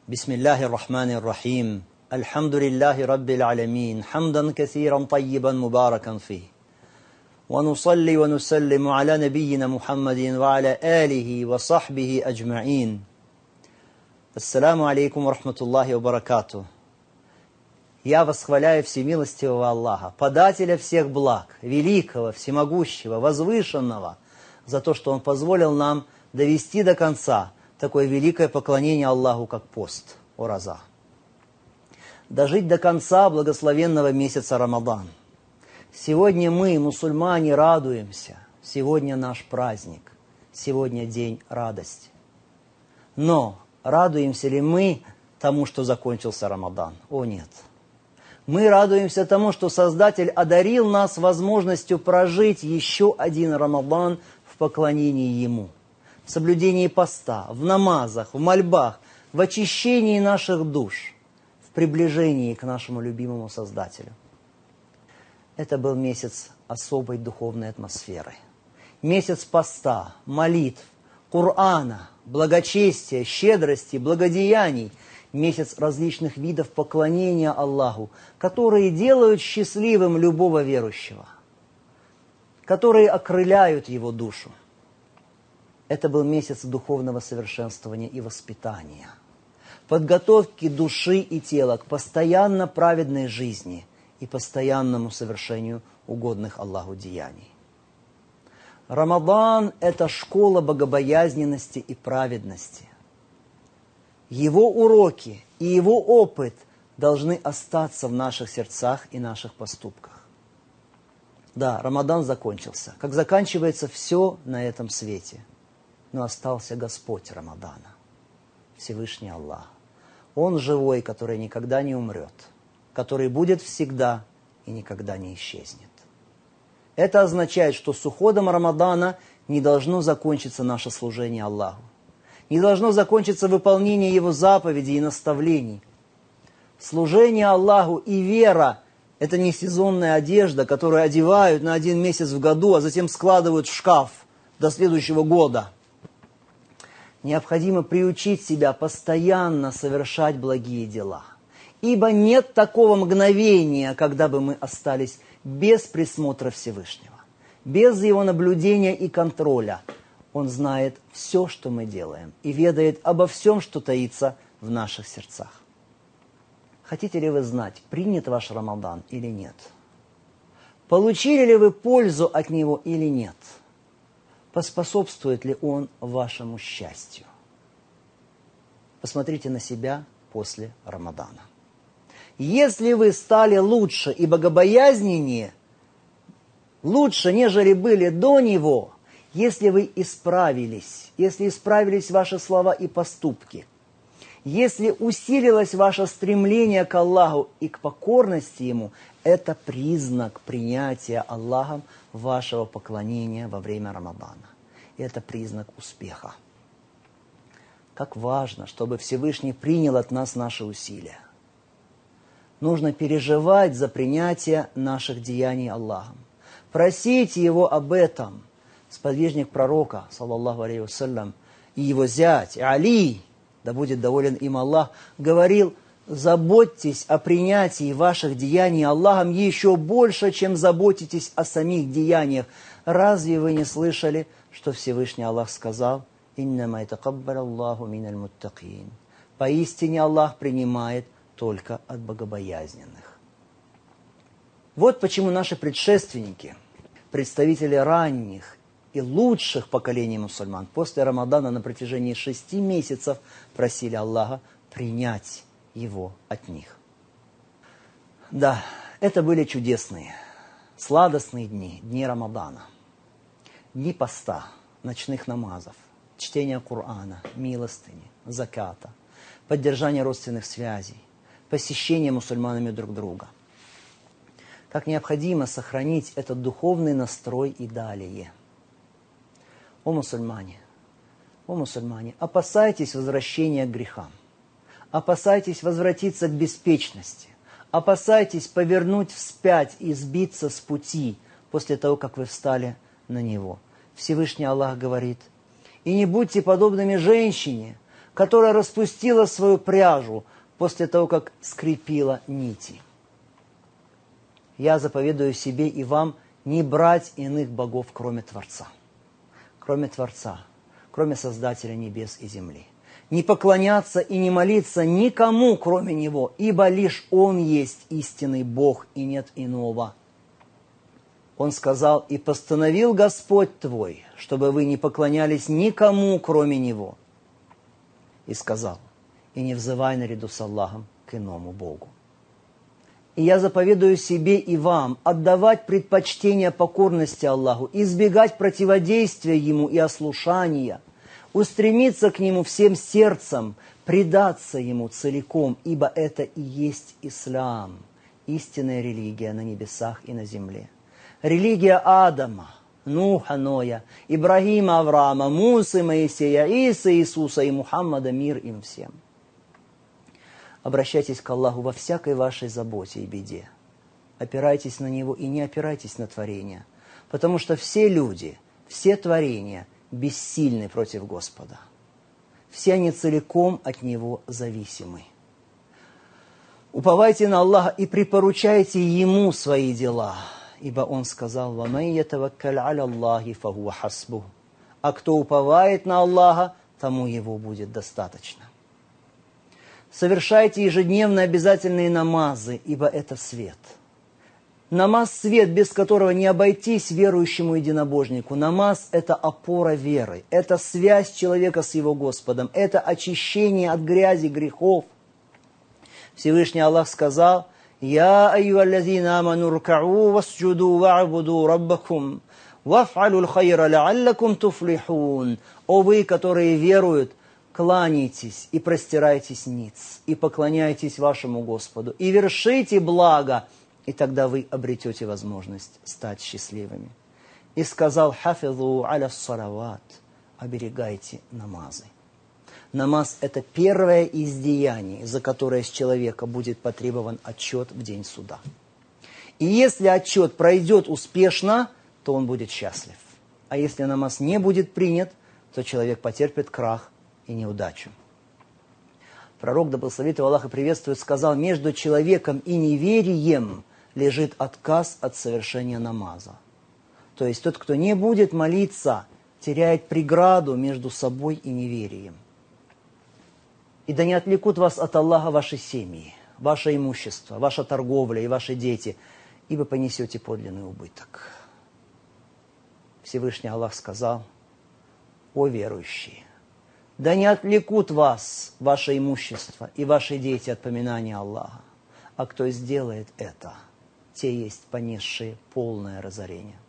بسم الله الرحمن الرحيم الحمد لله رب العالمين حمدا كثيرا طيبا مباركا فيه ونصلي ونسلم على نبينا محمد وعلى آله وصحبه أجمعين. Ассаламу алейкум ва рахматуллахи ва баракату. Я восхваляю всемилостивого Аллаха, подателя всех благ, великого, всемогущего, возвышенного, за то, что Он позволил нам довести до конца такое великое поклонение Аллаху, как пост, ураза. Дожить до конца благословенного месяца Рамадан. Сегодня мы, мусульмане, радуемся. Сегодня наш праздник. Сегодня день радости. Но радуемся ли мы тому, что закончился Рамадан? О нет. Мы радуемся тому, что Создатель одарил нас возможностью прожить еще один Рамадан в поклонении Ему. В соблюдении поста, в намазах, в мольбах, в очищении наших душ, в приближении к нашему любимому Создателю. Это был месяц особой духовной атмосферы. Месяц поста, молитв, Кур'ана, благочестия, щедрости, благодеяний, месяц различных видов поклонения Аллаху, которые делают счастливым любого верующего, которые окрыляют его душу. Это был месяц духовного совершенствования и воспитания, подготовки души и тела к постоянно праведной жизни и постоянному совершению угодных Аллаху деяний. Рамадан – это школа богобоязненности и праведности. Его уроки и его опыт должны остаться в наших сердцах и наших поступках. Да, Рамадан закончился, как заканчивается все на этом свете. Но остался Господь Рамадана, Всевышний Аллах. Он живой, который никогда не умрет, который будет всегда и никогда не исчезнет. Это означает, что с уходом Рамадана не должно закончиться наше служение Аллаху. Не должно закончиться выполнение Его заповедей и наставлений. Служение Аллаху и вера – это не сезонная одежда, которую одевают на 1 месяц в году, а затем складывают в шкаф до следующего года. Необходимо приучить себя постоянно совершать благие дела. Ибо нет такого мгновения, когда бы мы остались без присмотра Всевышнего, без Его наблюдения и контроля. Он знает все, что мы делаем, и ведает обо всем, что таится в наших сердцах. Хотите ли вы знать, принят ваш Рамадан или нет? Получили ли вы пользу от него или нет? Поспособствует ли он вашему счастью? Посмотрите на себя после Рамадана. Если вы стали лучше и богобоязненнее, лучше, нежели были до него, если вы исправились, если исправились ваши слова и поступки, если усилилось ваше стремление к Аллаху и к покорности Ему, это признак принятия Аллахом вашего поклонения во время Рамадана. И это признак успеха. Как важно, чтобы Всевышний принял от нас наши усилия. Нужно переживать за принятие наших деяний Аллахом. Просить Его об этом. Сподвижник пророка, саллаллаху алейхи вассалям, и его зять Али, да будет доволен им Аллах, говорил: заботьтесь о принятии ваших деяний Аллахом еще больше, чем заботитесь о самих деяниях. Разве вы не слышали, что Всевышний Аллах сказал: «Иннама ятакаббалю Аллаху миналь муттакин». Поистине Аллах принимает только от богобоязненных. Вот почему наши предшественники, представители ранних и лучших поколений мусульман, после Рамадана на протяжении 6 месяцев просили Аллаха принять его от них. Да, это были чудесные, сладостные дни, дни Рамадана, дни поста, ночных намазов, чтения Кур'ана, милостыни, заката, поддержания родственных связей, посещения мусульманами друг друга. Как необходимо сохранить этот духовный настрой и далее. О мусульмане, опасайтесь возвращения к грехам, опасайтесь возвратиться к беспечности, опасайтесь повернуть вспять и сбиться с пути после того, как вы встали на него. Всевышний Аллах говорит: «И не будьте подобными женщине, которая распустила свою пряжу после того, как скрепила нити. Я заповедую себе и вам не брать иных богов, кроме Творца, кроме Создателя небес и земли. Не поклоняться и не молиться никому, кроме Него, ибо лишь Он есть истинный Бог, и нет иного. Он сказал: «И постановил Господь твой, чтобы вы не поклонялись никому, кроме Него». И сказал: «И не взывай наряду с Аллахом к иному Богу». И я заповедую себе и вам отдавать предпочтение покорности Аллаху, избегать противодействия Ему и ослушания, устремиться к Нему всем сердцем, предаться Ему целиком, ибо это и есть ислам, истинная религия на небесах и на земле. Религия Адама, Нуха, Ноя, Ибрагима, Авраама, Мусы, Моисея, Исы, Иисуса и Мухаммада, мир им всем. Обращайтесь к Аллаху во всякой вашей заботе и беде. Опирайтесь на Него и не опирайтесь на творения, потому что все люди, все творения бессильны против Господа. Все они целиком от Него зависимы. Уповайте на Аллаха и припоручайте Ему свои дела, ибо Он сказал: «Ваман ятаваккаль аля Аллахи фахуа хасбух». А кто уповает на Аллаха, тому Его будет достаточно. Совершайте ежедневно обязательные намазы, ибо это свет. Намаз – свет, без которого не обойтись верующему единобожнику. Намаз – это опора веры, это связь человека с его Господом, это очищение от грязи, грехов. Всевышний Аллах сказал: «Я айюаллазина аману рукау васджуду ва'буду раббакум ваф'алю л-хайра ла'аллакум туфлихун». О вы, которые веруют, кланяйтесь и простирайтесь ниц, и поклоняйтесь вашему Господу, и вершите благо, и тогда вы обретете возможность стать счастливыми. И сказал: «Хафизу аля салават», оберегайте намазы. Намаз – это первое из деяний, за которое с человека будет потребован отчет в день суда. И если отчет пройдет успешно, то он будет счастлив. А если намаз не будет принят, то человек потерпит крах и неудачу. Пророк, да благословит его Аллах и приветствует, сказал: между человеком и неверием лежит отказ от совершения намаза. То есть тот, кто не будет молиться, теряет преграду между собой и неверием. И да не отвлекут вас от Аллаха ваши семьи, ваше имущество, ваша торговля и ваши дети, ибо понесете подлинный убыток. Всевышний Аллах сказал: «О верующие, да не отвлекут вас ваше имущество и ваши дети от поминания Аллаха, а кто сделает это, те есть понесшие полное разорение.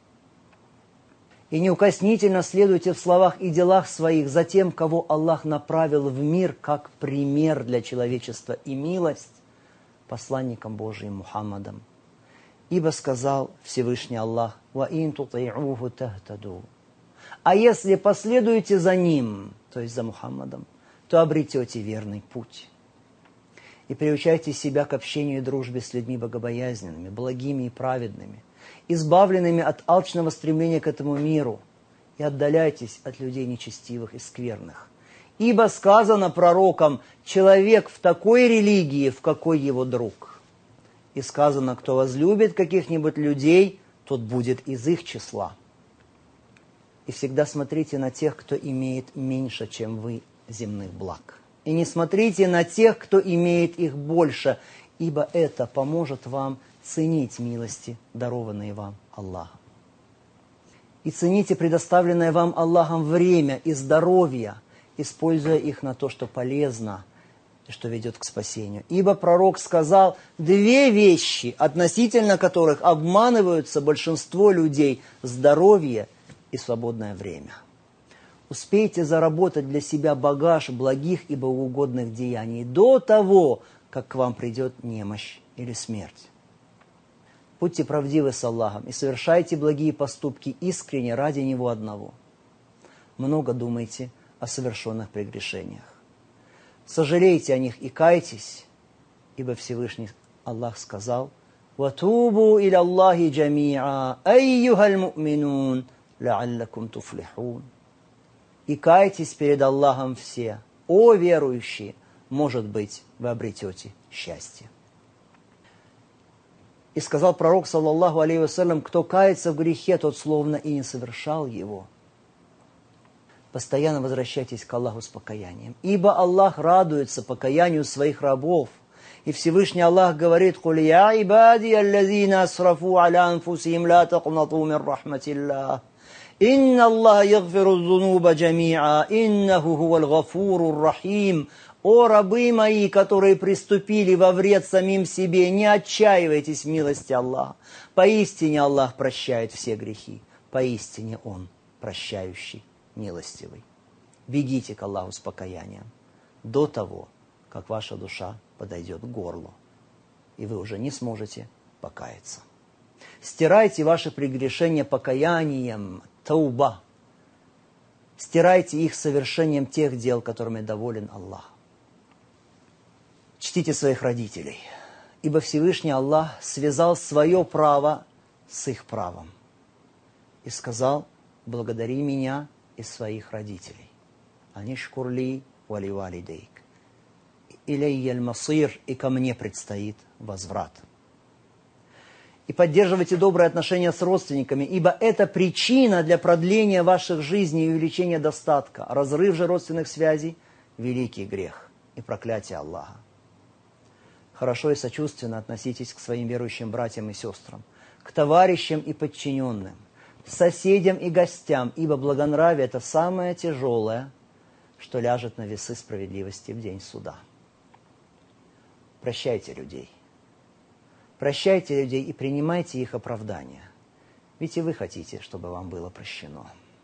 И неукоснительно следуйте в словах и делах своих за тем, кого Аллах направил в мир как пример для человечества и милость, посланником Божиим Мухаммадом. Ибо сказал Всевышний Аллах: «Ва ин тути'уху тахтаду». А если последуете за ним, то есть за Мухаммадом, то обретете верный путь. И приучайте себя к общению и дружбе с людьми богобоязненными, благими и праведными, избавленными от алчного стремления к этому миру, и отдаляйтесь от людей нечестивых и скверных. Ибо сказано пророком: человек в такой религии, в какой его друг. И сказано: кто возлюбит каких-нибудь людей, тот будет из их числа. И всегда смотрите на тех, кто имеет меньше, чем вы, земных благ. И не смотрите на тех, кто имеет их больше, ибо это поможет вам ценить милости, дарованные вам Аллахом. И цените предоставленное вам Аллахом время и здоровье, используя их на то, что полезно и что ведет к спасению. Ибо пророк сказал: две вещи, относительно которых обманываются большинство людей: здоровье и свободное время. Успейте заработать для себя багаж благих и богоугодных деяний до того, как к вам придет немощь или смерть. Будьте правдивы с Аллахом и совершайте благие поступки искренне ради Него одного. Много думайте о совершенных прегрешениях. Сожалейте о них и кайтесь, ибо Всевышний Аллах сказал: «Ватубу иля Аллахи джами'a, айюхаль му'минун, ла'аллакум туфлихун». И кайтесь перед Аллахом все, о верующие, может быть, вы обретете счастье. И сказал пророк, саллаллаху алейхи вассалям, кто кается в грехе, тот словно и не совершал его. Постоянно возвращайтесь к Аллаху с покаянием. Ибо Аллах радуется покаянию своих рабов. И Всевышний Аллах говорит: «Куль я ибади аллазина асрафу аля анфусихим ла тaqнату мин рахматиллах. Инна Аллаха ягфиру зунуба джамиа. Иннаху хуваль гафурур рахим». О рабы мои, которые приступили во вред самим себе, не отчаивайтесь в милости Аллаха. Поистине Аллах прощает все грехи. Поистине Он прощающий, милостивый. Бегите к Аллаху с покаянием до того, как ваша душа подойдет к горлу, и вы уже не сможете покаяться. Стирайте ваши прегрешения покаянием, тауба. Стирайте их совершением тех дел, которыми доволен Аллах. Чтите своих родителей, ибо Всевышний Аллах связал свое право с их правом. И сказал: благодари меня и своих родителей. Анишкурли вали валидейк. Илейяль масир, и ко мне предстоит возврат. И поддерживайте добрые отношения с родственниками, ибо это причина для продления ваших жизней и увеличения достатка. Разрыв же родственных связей – великий грех и проклятие Аллаха. Хорошо и сочувственно относитесь к своим верующим братьям и сестрам, к товарищам и подчиненным, соседям и гостям, ибо благонравие – это самое тяжелое, что ляжет на весы справедливости в день суда. Прощайте людей. Прощайте людей и принимайте их оправдания. Ведь и вы хотите, чтобы вам было прощено.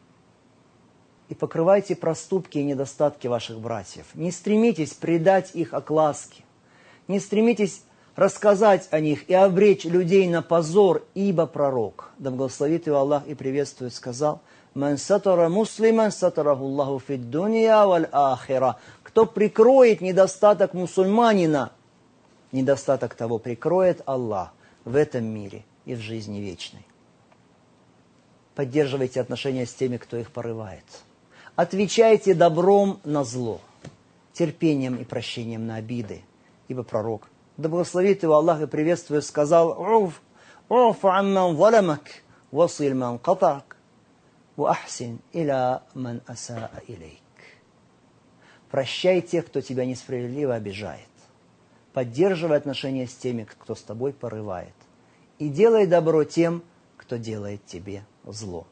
И покрывайте проступки и недостатки ваших братьев. Не стремитесь предать их огласке. Не стремитесь рассказать о них и обречь людей на позор, ибо пророк, да благословит его Аллах и приветствует, сказал: «Ман сатара муслиман сатараху Аллаху фид дунья валь ахира». Кто прикроет недостаток мусульманина, недостаток того прикроет Аллах в этом мире и в жизни вечной. Поддерживайте отношения с теми, кто их порывает. Отвечайте добром на зло, терпением и прощением на обиды. Ибо пророк, да благословит его Аллах и приветствует, сказал: «Уфу амман заламак, василь ман катак, ва ахсин иля ман асаа илейк». Прощай тех, кто тебя несправедливо обижает. Поддерживай отношения с теми, кто с тобой порывает. И делай добро тем, кто делает тебе зло.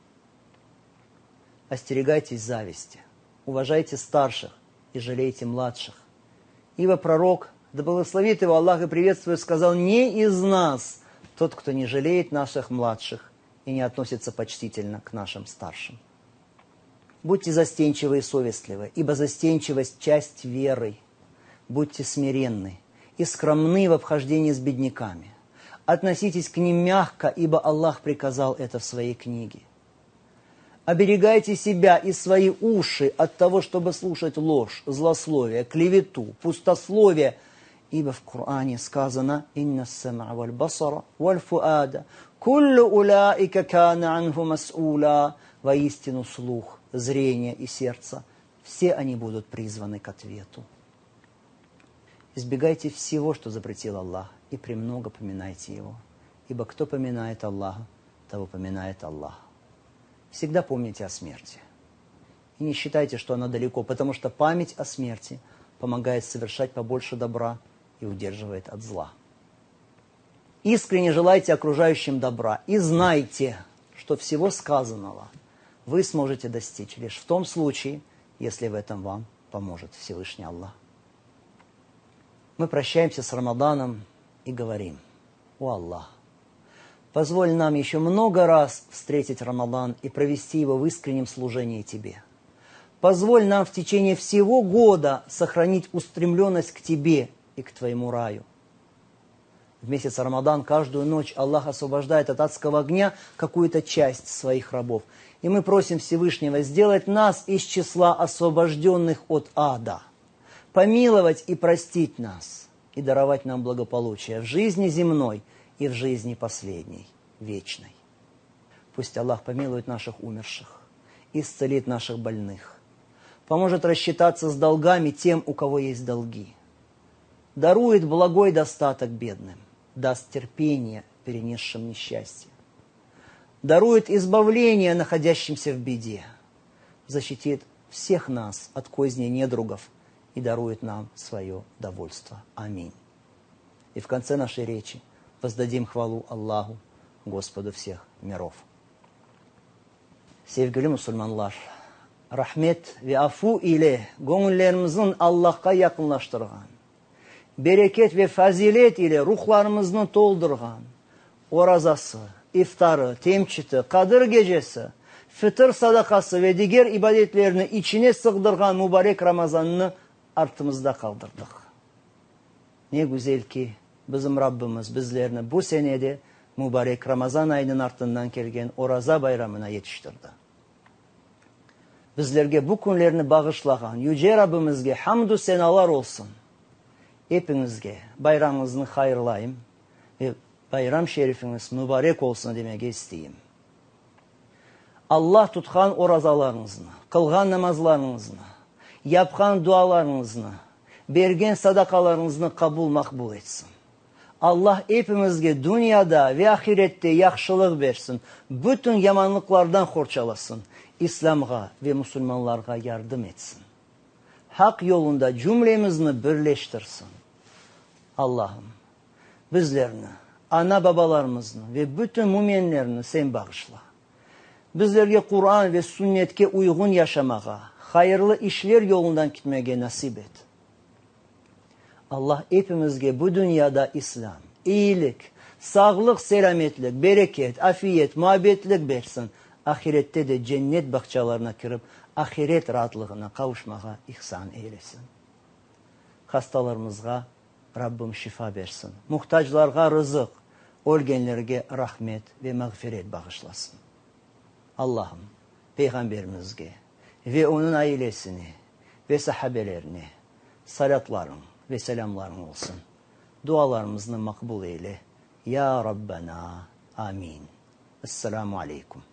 Остерегайтесь зависти, уважайте старших и жалейте младших. Ибо пророк, да благословит его Аллах и приветствует, сказал: «Не из нас тот, кто не жалеет наших младших и не относится почтительно к нашим старшим». Будьте застенчивы и совестливы, ибо застенчивость – часть веры. Будьте смиренны и скромны в обхождении с бедняками. Относитесь к ним мягко, ибо Аллах приказал это в своей книге. Оберегайте себя и свои уши от того, чтобы слушать ложь, злословие, клевету, пустословие, ибо в Коране сказано: «Инна ас-сам'a валь басара валь фуада, куллу улаика кана анху мас'ула». Воистину слух, зрение и сердце, все они будут призваны к ответу. Избегайте всего, что запретил Аллах, и премного поминайте Его. Ибо кто поминает Аллаха, того поминает Аллах. Всегда помните о смерти. И не считайте, что она далеко, потому что память о смерти помогает совершать побольше добра и удерживает от зла. Искренне желайте окружающим добра и знайте, что всего сказанного вы сможете достичь лишь в том случае, если в этом вам поможет Всевышний Аллах. Мы прощаемся с Рамаданом и говорим: «О Аллах, позволь нам еще много раз встретить Рамадан и провести его в искреннем служении Тебе. Позволь нам в течение всего года сохранить устремленность к Тебе и к Твоему раю». В месяц Рамадан каждую ночь Аллах освобождает от адского огня какую-то часть своих рабов. И мы просим Всевышнего сделать нас из числа освобожденных от ада, помиловать и простить нас, и даровать нам благополучие в жизни земной и в жизни последней, вечной. Пусть Аллах помилует наших умерших, исцелит наших больных, поможет рассчитаться с долгами тем, у кого есть долги, дарует благой достаток бедным, даст терпение перенесшим несчастье, дарует избавление находящимся в беде, защитит всех нас от козней недругов и дарует нам свое довольство. Аминь. И в конце нашей речи воздадим хвалу Аллаху, Господу всех миров. Sevgili Müslümanlar, rahmet ve afu ile gönüllerimizin Allah'a yakınlaştırgan, bereket ve fazilet ile ruhlarımızı doldurgan, orazası, iftarı, temçiti, Kadir gecesi, fıtır sadakası ve diğer ibadetlerini içine sığdırgan mübarek Ramazan'ını artımızda kaldırdık. Ne güzel ki bizim Rabbimiz bizlerini bu senede mübarek Ramazan ayının ardından gelgen Oraza bayramına yetiştirdi. Bizlerge bu günlerini bağışlagan Yüce Rabbimizge hamdü senalar olsun. Hepinizge bayramınızı hayırlayım ve bayram şerifiniz mübarek olsun demek isteyeyim. Allah tutkan orazalarınızını, kılgan namazlarınızını, yapkan dualarınızını, bergen sadakalarınızını kabul makbul etsin. Allah hepimizge dünyada ve ahirette yaxşılıq versin. Bütün yamanlıklardan xorçalasın. İslam'a ve Müslümanlara yardım etsin. Hak yolunda cümlemizni birleştirsin. Allah'ım bizlerini, ana babalarımızını ve bütün müminlerini sen bağışla. Bizlerge Kur'an ve sünnetke uygun yaşamağa, hayırlı işler yolundan gitmeye nasip et. Allah hepimizge bu dünyada İslam, iyilik, sağlık, selametlik, bereket, afiyet, muhabbetlik versin. Ahirette de cennet bahçalarına kirip ahiret rahatlığına kavuşmağa ihsan eylesin. Hastalarımızga Rabbim şifa versin. Muhtaçlarga rızık, ölgenlerge rahmet ve mağfiret bağışlasın. Allah'ım Peygamberimizge ve onun ailesini ve sahabelerini salatların ve selamların olsun. Dualarımızı makbul eyle. Ya Rabbena. Amin. Esselamu Aleyküm.